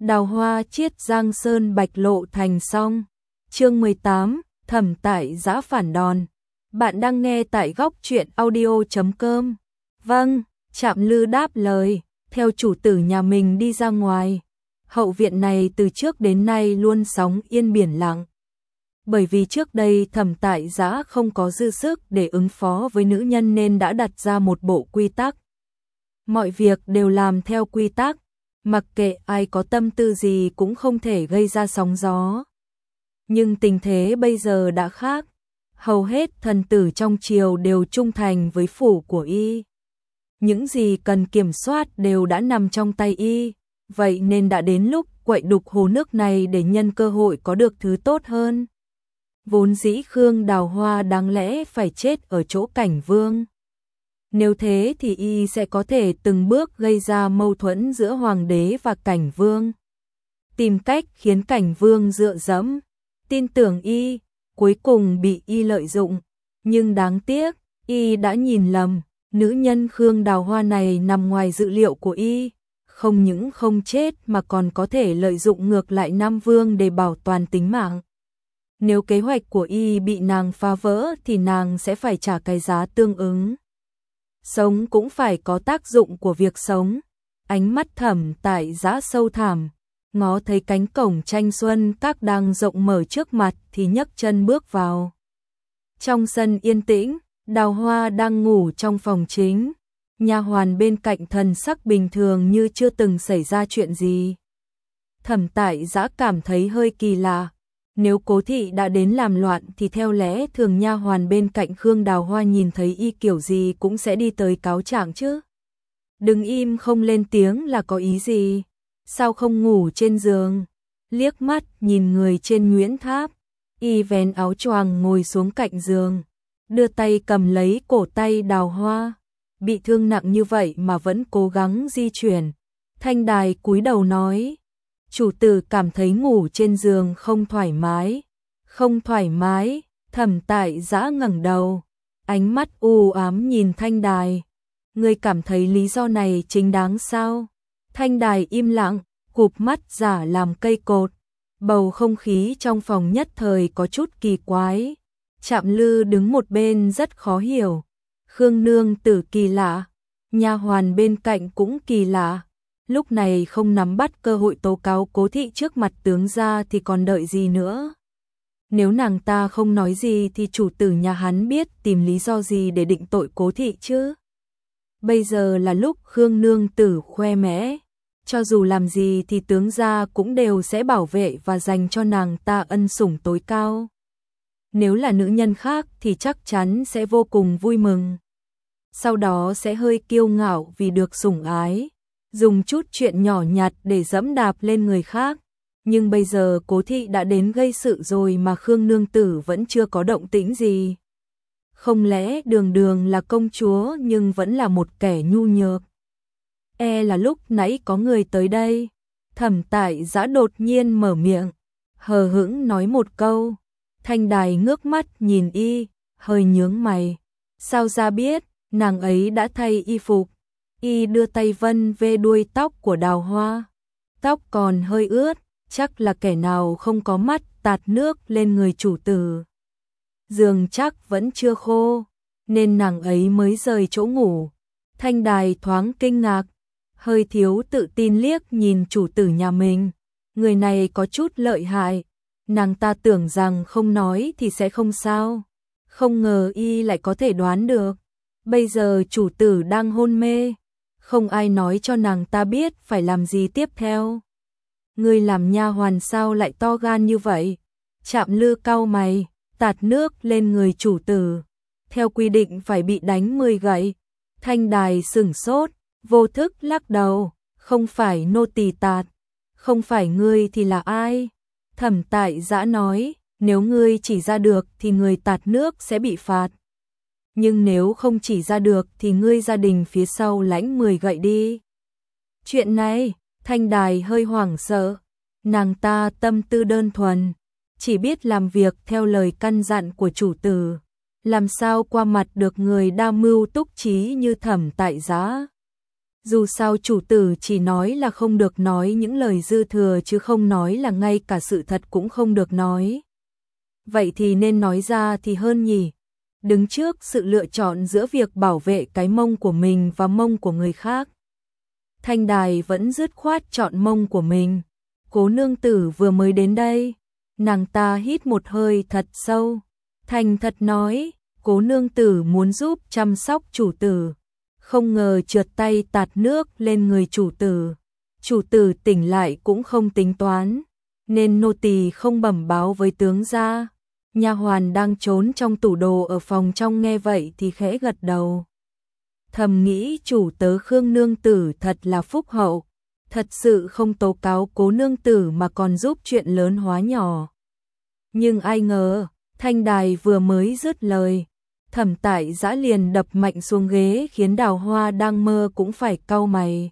Đào hoa chiết giang sơn bạch lộ thành xong. Chương 18, Thẩm Tại Giã phản đòn. Bạn đang nghe tại góc truyện audio.com. Vâng, Trạm Lư đáp lời, theo chủ tử nhà mình đi ra ngoài. Hậu viện này từ trước đến nay luôn sóng yên biển lặng. Bởi vì trước đây Thẩm Tại Giã không có dư sức để ứng phó với nữ nhân nên đã đặt ra một bộ quy tắc. Mọi việc đều làm theo quy tắc, mặc kệ ai có tâm tư gì cũng không thể gây ra sóng gió. Nhưng tình thế bây giờ đã khác, hầu hết thần tử trong triều đều trung thành với phủ của y. Những gì cần kiểm soát đều đã nằm trong tay y, vậy nên đã đến lúc quậy đục hồ nước này để nhân cơ hội có được thứ tốt hơn. Vốn dĩ Khương Đào Hoa đáng lẽ phải chết ở chỗ Cảnh Vương. Nếu thế thì y sẽ có thể từng bước gây ra mâu thuẫn giữa hoàng đế và Cảnh Vương. Tìm cách khiến Cảnh Vương dựa dẫm, tin tưởng y, cuối cùng bị y lợi dụng. Nhưng đáng tiếc, y đã nhìn lầm, nữ nhân Khương Đào Hoa này nằm ngoài dự liệu của y. Không những không chết mà còn có thể lợi dụng ngược lại Nam Vương để bảo toàn tính mạng. Nếu kế hoạch của y bị nàng phá vỡ thì nàng sẽ phải trả cái giá tương ứng. Sống cũng phải có tác dụng của việc sống. Ánh mắt Thẩm Tại Giã sâu thẳm, ngó thấy cánh cổng Tranh Xuân Các đang rộng mở trước mặt thì nhấc chân bước vào. Trong sân yên tĩnh, Đào Hoa đang ngủ trong phòng chính. Nha hoàn bên cạnh thần sắc bình thường như chưa từng xảy ra chuyện gì. Thẩm Tại Giã cảm thấy hơi kỳ lạ. Nếu Cố thị đã đến làm loạn thì theo lẽ thường nha hoàn bên cạnh Khương Đào Hoa nhìn thấy y kiểu gì cũng sẽ đi tới cáo trạng chứ. Đứng im không lên tiếng là có ý gì? Sao không ngủ trên giường? Liếc mắt nhìn người trên Nguyễn Tháp, y vén áo choàng ngồi xuống cạnh giường, đưa tay cầm lấy cổ tay Đào Hoa. Bị thương nặng như vậy mà vẫn cố gắng di chuyển. Thanh Đài cúi đầu nói, chủ tử cảm thấy ngủ trên giường không thoải mái. Không thoải mái? Thẩm Tại Giã ngẩng đầu, ánh mắt u ám nhìn Thanh Đài. Ngươi cảm thấy lý do này chính đáng sao? Thanh Đài im lặng, cụp mắt giả làm cây cột. Bầu không khí trong phòng nhất thời có chút kỳ quái. Trạm Lư đứng một bên rất khó hiểu. Khương nương tử kỳ lạ, nha hoàn bên cạnh cũng kỳ lạ. Lúc này không nắm bắt cơ hội tố cáo Cố thị trước mặt tướng gia thì còn đợi gì nữa. Nếu nàng ta không nói gì thì chủ tử nhà hắn biết tìm lý do gì để định tội Cố thị chứ. Bây giờ là lúc Khương nương tử khoe mẽ. Cho dù làm gì thì tướng gia cũng đều sẽ bảo vệ và dành cho nàng ta ân sủng tối cao. Nếu là nữ nhân khác thì chắc chắn sẽ vô cùng vui mừng. Sau đó sẽ hơi kiêu ngạo vì được sủng ái, dùng chút chuyện nhỏ nhặt để dẫm đạp lên người khác. Nhưng bây giờ Cố thị đã đến gây sự rồi mà Khương nương tử vẫn chưa có động tĩnh gì. Không lẽ đường đường là công chúa nhưng vẫn là một kẻ nhu nhược? Là lúc nãy có người tới đây. Thẩm Tại Giã đột nhiên mở miệng, hờ hững nói một câu. Thanh Đài ngước mắt nhìn y, hơi nhướng mày. Sao ra biết? Nàng ấy đã thay y phục. Y đưa tay vân về đuôi tóc của Đào Hoa. Tóc còn hơi ướt, chắc là kẻ nào không có mắt tạt nước lên người chủ tử. Giường chắc vẫn chưa khô, nên nàng ấy mới rời chỗ ngủ. Thanh Đài thoáng kinh ngạc, hơi thiếu tự tin liếc nhìn chủ tử nhà mình. Người này có chút lợi hại. Nàng ta tưởng rằng không nói thì sẽ không sao. Không ngờ y lại có thể đoán được. Bây giờ chủ tử đang hôn mê, không ai nói cho nàng ta biết phải làm gì tiếp theo. Ngươi làm nha hoàn sao lại to gan như vậy? Trạm Lư cau mày, tạt nước lên người chủ tử. Theo quy định phải bị đánh 10 gậy. Thanh Đài sửng sốt, vô thức lắc đầu, không phải nô tỳ tạt. Không phải ngươi thì là ai? Thẩm Tại Giã nói, nếu ngươi chỉ ra được thì người tạt nước sẽ bị phạt. Nhưng nếu không chỉ ra được thì ngươi gia đình phía sau lãnh 10 gậy đi. Chuyện này, Thanh Đài hơi hoảng sợ. Nàng ta tâm tư đơn thuần, chỉ biết làm việc theo lời căn dặn của chủ tử. Làm sao qua mặt được người đa mưu túc trí như Thẩm Tại Giã. Dù sao chủ tử chỉ nói là không được nói những lời dư thừa chứ không nói là ngay cả sự thật cũng không được nói. Vậy thì nên nói ra thì hơn nhỉ? Đứng trước sự lựa chọn giữa việc bảo vệ cái mông của mình và mông của người khác, Thanh Đài vẫn dứt khoát chọn mông của mình. Cố nương tử vừa mới đến đây, nàng ta hít một hơi thật sâu, thành thật nói, cố nương tử muốn giúp chăm sóc chủ tử, không ngờ trượt tay tạt nước lên người chủ tử. Chủ tử tỉnh lại cũng không tính toán, nên nô tỳ không bẩm báo với tướng gia. Nha hoàn đang trốn trong tủ đồ ở phòng trong nghe vậy thì khẽ gật đầu. Thầm nghĩ chủ tớ Khương nương tử thật là phúc hậu, thật sự không tố cáo cố nương tử mà còn giúp chuyện lớn hóa nhỏ. Nhưng ai ngờ, Thanh Đài vừa mới dứt lời, Thẩm Tại Giã liền đập mạnh xuống ghế khiến Đào Hoa đang mơ cũng phải cau mày.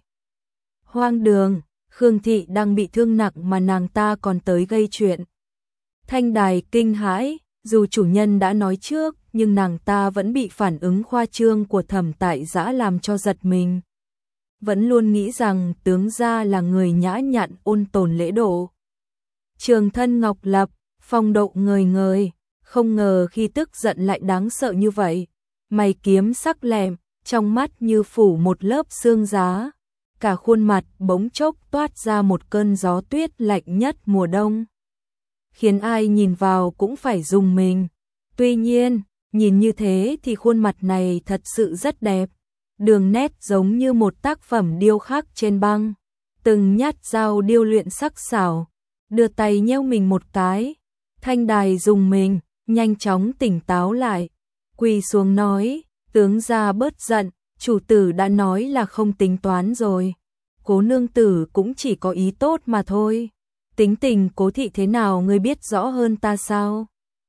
Hoang đường, Khương thị đang bị thương nặng mà nàng ta còn tới gây chuyện. Thanh Đài kinh hãi, dù chủ nhân đã nói trước, nhưng nàng ta vẫn bị phản ứng khoa trương của Thẩm Tại Giã làm cho giật mình. Vẫn luôn nghĩ rằng tướng gia là người nhã nhặn ôn tồn lễ độ. Trường thân ngọc lập, phong độ ngời ngời, không ngờ khi tức giận lại đáng sợ như vậy. Mày kiếm sắc lẹm, trong mắt như phủ một lớp sương giá. Cả khuôn mặt bỗng chốc toát ra một cơn gió tuyết lạnh nhất mùa đông, khiến ai nhìn vào cũng phải rùng mình. Tuy nhiên, nhìn như thế thì khuôn mặt này thật sự rất đẹp. Đường nét giống như một tác phẩm điêu khắc trên băng. Từng nhát dao điêu luyện sắc sảo. Đưa tay nheo mình một cái. Thanh Đài rùng mình, nhanh chóng tỉnh táo lại. Quỳ xuống nói, tướng gia bớt giận, chủ tử đã nói là không tính toán rồi. Cố nương tử cũng chỉ có ý tốt mà thôi. Tính tình cố thị thế nào ngươi biết rõ hơn ta sao?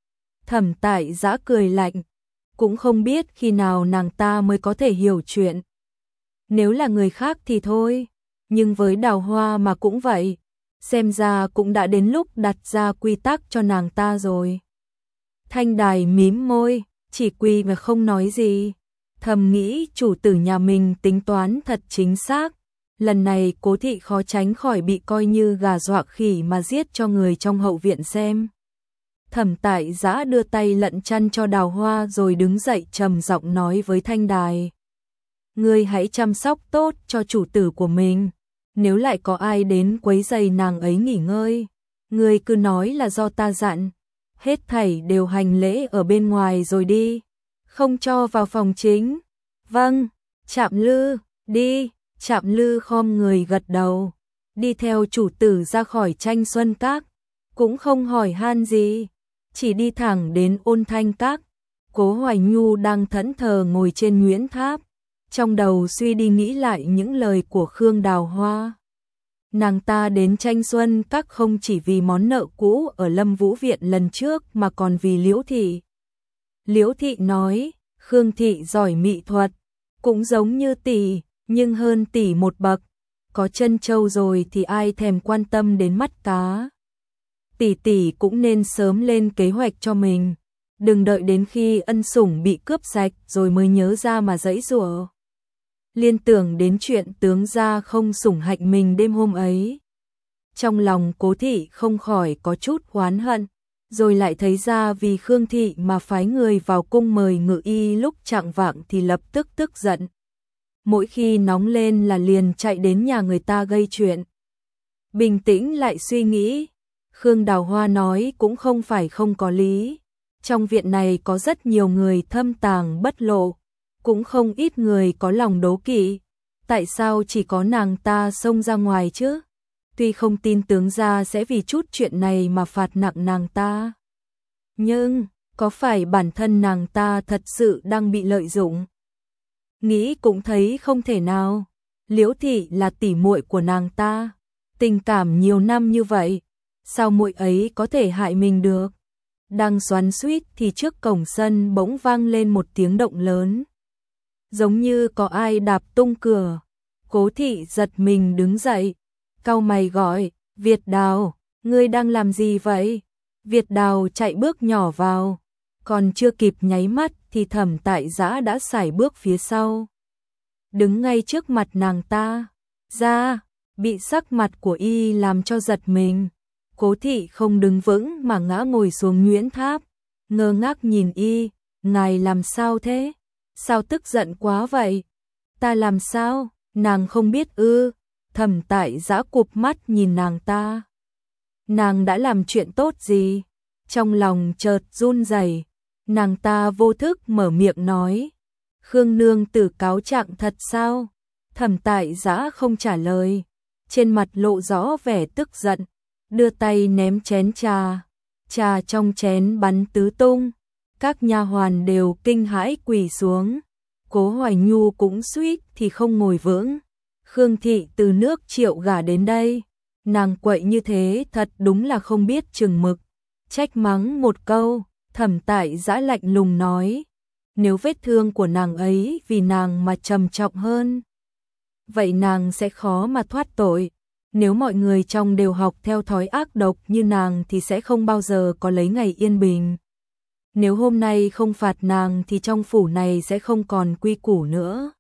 Thẩm Tại Giã cười lạnh, cũng không biết khi nào nàng ta mới có thể hiểu chuyện. Nếu là người khác thì thôi, nhưng với Đào Hoa mà cũng vậy, xem ra cũng đã đến lúc đặt ra quy tắc cho nàng ta rồi. Thanh Đài mím môi, chỉ quỳ mà không nói gì, thầm nghĩ chủ tử nhà mình tính toán thật chính xác. Lần này cố thị khó tránh khỏi bị coi như gà dọa khỉ mà giết cho người trong hậu viện xem. Thẩm Tại Giã đưa tay lận chăn cho Đào Hoa rồi đứng dậy trầm giọng nói với Thanh Đài. Ngươi hãy chăm sóc tốt cho chủ tử của mình. Nếu lại có ai đến quấy rầy nàng ấy nghỉ ngơi, ngươi cứ nói là do ta dặn. Hết thảy đều hành lễ ở bên ngoài rồi đi, không cho vào phòng chính. Vâng, Trạm Lư, đi. Trạm Lư khom người gật đầu, đi theo chủ tử ra khỏi Tranh Xuân Các, cũng không hỏi han gì, chỉ đi thẳng đến Ôn Thanh Các. Cố Hoài Nhu đang thẫn thờ ngồi trên Nguyễn Tháp, trong đầu suy đi nghĩ lại những lời của Khương Đào Hoa. Nàng ta đến Tranh Xuân Các không chỉ vì món nợ cũ ở Lâm Vũ Viện lần trước mà còn vì Liễu Thị. Liễu Thị nói, Khương Thị giỏi mỹ thuật, cũng giống như tỷ, nhưng hơn tỷ một bậc, có chân châu rồi thì ai thèm quan tâm đến mắt cá. Tỷ tỷ cũng nên sớm lên kế hoạch cho mình, đừng đợi đến khi ân sủng bị cướp sạch rồi mới nhớ ra mà giãy giụa. Liên tưởng đến chuyện tướng gia không sủng hạnh mình đêm hôm ấy, trong lòng Cố thị không khỏi có chút oán hận, rồi lại thấy ra vì Khương thị mà phái người vào cung mời Ngự Y lúc chạng vạng thì lập tức tức giận. Mỗi khi nóng lên là liền chạy đến nhà người ta gây chuyện. Bình tĩnh lại suy nghĩ, Khương Đào Hoa nói cũng không phải không có lý. Trong viện này có rất nhiều người thâm tàng bất lộ, cũng không ít người có lòng đố kỵ. Tại sao chỉ có nàng ta xông ra ngoài chứ? Tuy không tin tướng gia sẽ vì chút chuyện này mà phạt nặng nàng ta, nhưng có phải bản thân nàng ta thật sự đang bị lợi dụng? Nghĩ cũng thấy không thể nào. Liễu Thị là tỷ muội của nàng ta, tình cảm nhiều năm như vậy, sao muội ấy có thể hại mình được? Đang xoắn xuýt thì trước cổng sân bỗng vang lên một tiếng động lớn, giống như có ai đạp tung cửa. Cố Thị giật mình đứng dậy, cau mày gọi, Việt Đào, ngươi đang làm gì vậy? Việt Đào chạy bước nhỏ vào, còn chưa kịp nháy mắt thì Thẩm Tại Giã đã sải bước phía sau. đứng ngay trước mặt nàng ta. Ra, bị sắc mặt của y làm cho giật mình. Cố thị không đứng vững mà ngã ngồi xuống nhuyễn tháp, ngơ ngác nhìn y. Ngài làm sao thế? Sao tức giận quá vậy? Ta làm sao? Nàng không biết ư? Thẩm Tại Giã cụp mắt nhìn nàng ta. Nàng đã làm chuyện tốt gì? Trong lòng chợt run rẩy, nàng ta vô thức mở miệng nói. Khương nương tử cáo trạng thật sao? Thẩm Tại Giã không trả lời, trên mặt lộ rõ vẻ tức giận, đưa tay ném chén trà. Trà trong chén bắn tứ tung, các nha hoàn đều kinh hãi quỳ xuống. Cố Hoài Nhu cũng suýt thì không ngồi vững. Khương thị từ nước Triệu gả đến đây, nàng quậy như thế thật đúng là không biết chừng mực. Trách mắng một câu, Thẩm Tại Giã lạnh lùng nói, nếu vết thương của nàng ấy vì nàng mà trầm trọng hơn, vậy nàng sẽ khó mà thoát tội. Nếu mọi người trong đều học theo thói ác độc như nàng thì sẽ không bao giờ có lấy ngày yên bình. Nếu hôm nay không phạt nàng thì trong phủ này sẽ không còn quy củ nữa.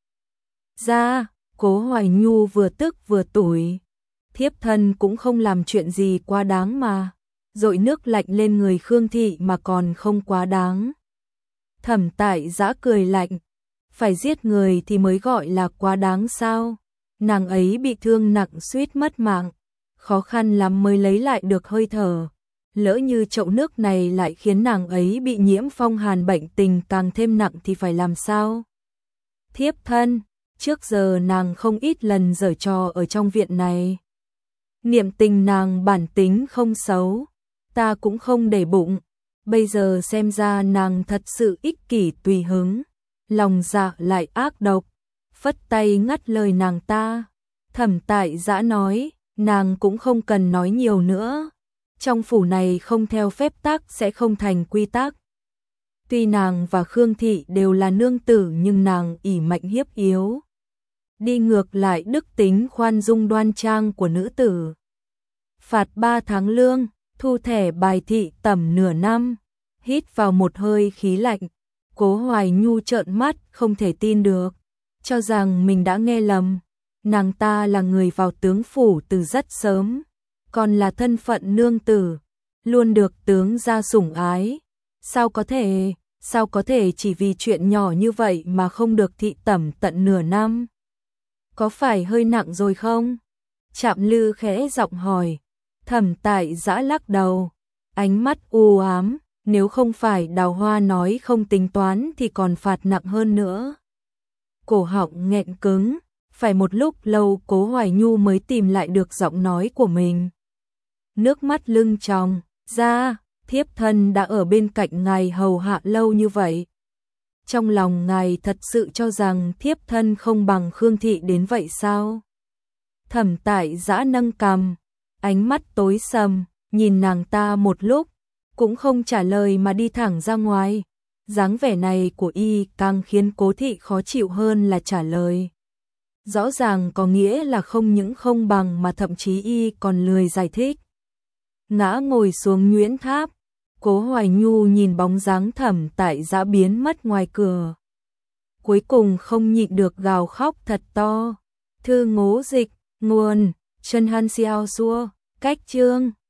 Ra, Cố Hoài Nhu vừa tức vừa tủi. Thiếp thân cũng không làm chuyện gì quá đáng mà. Dội nước lạnh lên người Khương thị mà còn không quá đáng. Thẩm Tại Giã cười lạnh. Phải giết người thì mới gọi là quá đáng sao? Nàng ấy bị thương nặng suýt mất mạng. Khó khăn lắm mới lấy lại được hơi thở. Lỡ như chậu nước này lại khiến nàng ấy bị nhiễm phong hàn, bệnh tình càng thêm nặng thì phải làm sao? Thiếp thân, trước giờ nàng không ít lần giở trò ở trong viện này. Niệm tình nàng bản tính không xấu, ta cũng không để bụng. Bây giờ xem ra nàng thật sự ích kỷ tùy hứng, lòng dạ lại ác độc. Phất tay ngắt lời nàng ta. Thẩm Tại Giã nói, nàng cũng không cần nói nhiều nữa. Trong phủ này không theo phép tắc sẽ không thành quy tắc. Tuy nàng và Khương thị đều là nương tử nhưng nàng ỷ mạnh hiếp yếu, đi ngược lại đức tính khoan dung đoan trang của nữ tử. Phạt 3 tháng lương, thu thẻ bài thị tẩm nửa năm. Hít vào một hơi khí lạnh, Cố Hoài Nhu trợn mắt không thể tin được, cho rằng mình đã nghe lầm. Nàng ta là người vào tướng phủ từ rất sớm, còn là thân phận nương tử, luôn được tướng gia sủng ái. Sao có thể chỉ vì chuyện nhỏ như vậy mà không được thị tẩm tận nửa năm? Có phải hơi nặng rồi không? Trạm Lư khẽ giọng hỏi. Thẩm Tại Giã lắc đầu, ánh mắt u ám, nếu không phải Đào Hoa nói không tính toán thì còn phạt nặng hơn nữa. Cổ họng nghẹn cứng, phải một lúc lâu Cố Hoài Nhu mới tìm lại được giọng nói của mình. Nước mắt lưng tròng, ra, thiếp thân đã ở bên cạnh ngài hầu hạ lâu như vậy. Trong lòng ngài thật sự cho rằng thiếp thân không bằng Khương thị đến vậy sao? Thẩm Tại Giã nâng cằm, ánh mắt tối sầm, nhìn nàng ta một lúc, cũng không trả lời mà đi thẳng ra ngoài. Dáng vẻ này của y càng khiến Cố thị khó chịu hơn là trả lời. Rõ ràng có nghĩa là không những không bằng mà thậm chí y còn lười giải thích. Ngã ngồi xuống nhuyễn tháp, Cố Hoài Nhu nhìn bóng dáng Thẩm Tại Giã biến mất ngoài cửa. Cuối cùng không nhịn được gào khóc thật to. Thư Ngố Dịch, nguồn Trần Han Xiao Xua, cách chương